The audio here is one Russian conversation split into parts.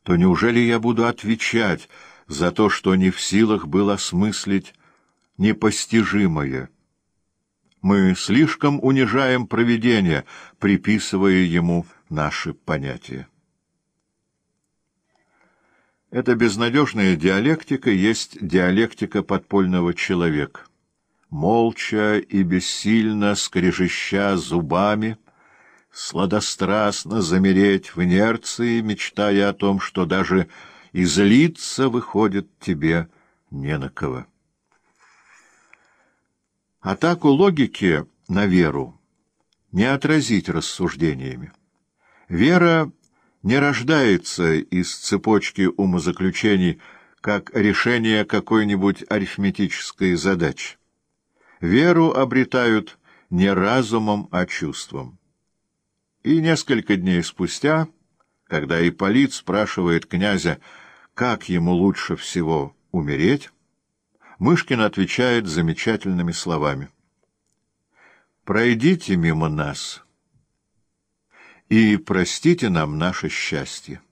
то неужели я буду отвечать за то, что не в силах был осмыслить непостижимое? Мы слишком унижаем провидение, приписывая ему наши понятия. Эта безнадежная диалектика есть диалектика подпольного человека. Молча и бессильно скрежеща зубами, сладострастно замереть в инерции, мечтая о том, что даже и злиться выходит тебе не на кого. Атаку логики на веру не отразить рассуждениями. Вера не рождается из цепочки умозаключений как решение какой-нибудь арифметической задачи. Веру обретают не разумом, а чувством. И несколько дней спустя, когда Ипполит спрашивает князя, как ему лучше всего умереть, Мышкин отвечает замечательными словами: «Пройдите мимо нас и простите нам наше счастье».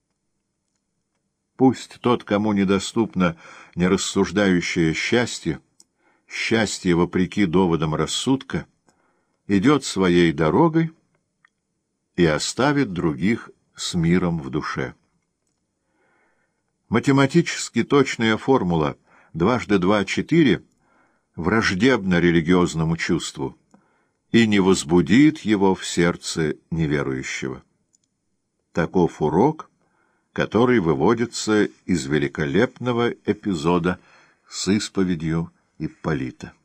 Пусть тот, кому недоступно нерассуждающее счастье, счастье вопреки доводам рассудка, идет своей дорогой и оставит других с миром в душе. Математически точная формула 2 × 2 = 4 враждебна религиозному чувству и не возбудит его в сердце неверующего. Таков урок, который выводится из великолепного эпизода с исповедью Ипполита.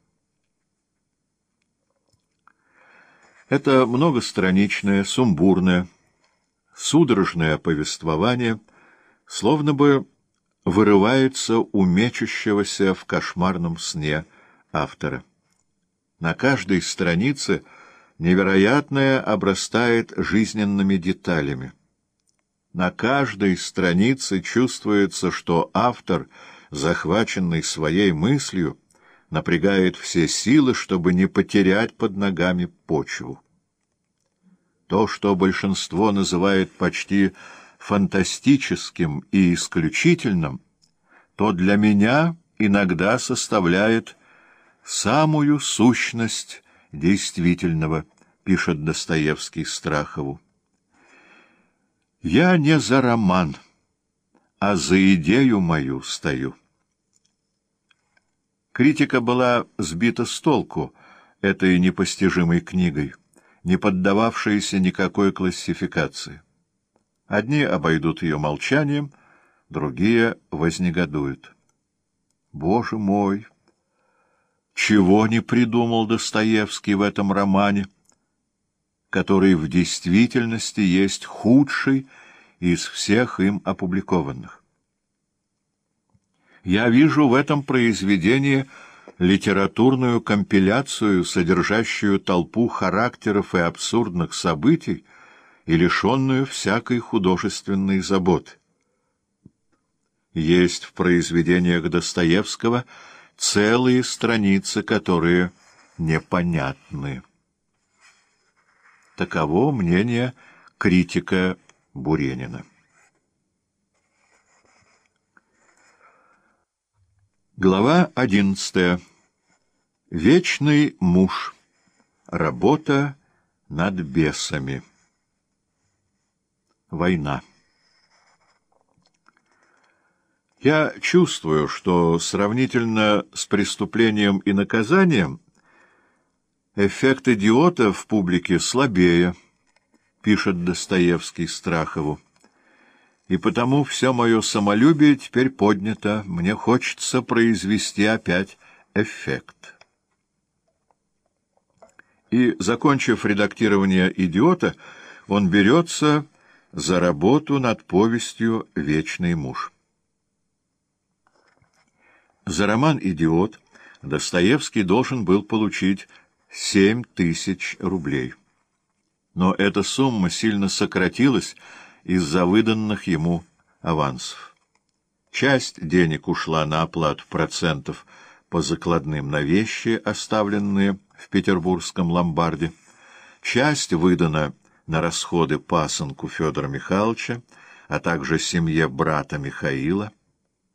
Это многостраничное, сумбурное, судорожное повествование словно бы вырывается у мечущегося в кошмарном сне автора. На каждой странице невероятное обрастает жизненными деталями. На каждой странице чувствуется, что автор, захваченный своей мыслью, напрягает все силы, чтобы не потерять под ногами почву. То, что большинство называет почти фантастическим и исключительным, то для меня иногда составляет самую сущность действительного, пишет Достоевский Страхову. «Я не за роман, а за идею мою стою». Критика была сбита с толку этой непостижимой книгой, не поддававшейся никакой классификации. Одни обойдут ее молчанием, другие вознегодуют. Боже мой! Чего не придумал Достоевский в этом романе, который в действительности есть худший из всех им опубликованных? Я вижу в этом произведении литературную компиляцию, содержащую толпу характеров и абсурдных событий и лишенную всякой художественной заботы. Есть в произведениях Достоевского целые страницы, которые непонятны. Таково мнение критика Буренина. Глава 11. Вечный муж. Работа над бесами. Война. Я чувствую, что сравнительно с преступлением и наказанием эффект идиота в публике слабее, пишет Достоевский Страхову. И потому все мое самолюбие теперь поднято, мне хочется произвести опять эффект. И, закончив редактирование «Идиота», он берется за работу над повестью «Вечный муж». За роман «Идиот» Достоевский должен был получить 7000 рублей. Но эта сумма сильно сократилась из-за выданных ему авансов. Часть денег ушла на оплату процентов по закладным на вещи, оставленные в петербургском ломбарде. Часть выдана на расходы пасынку Федора Михайловича, а также семье брата Михаила,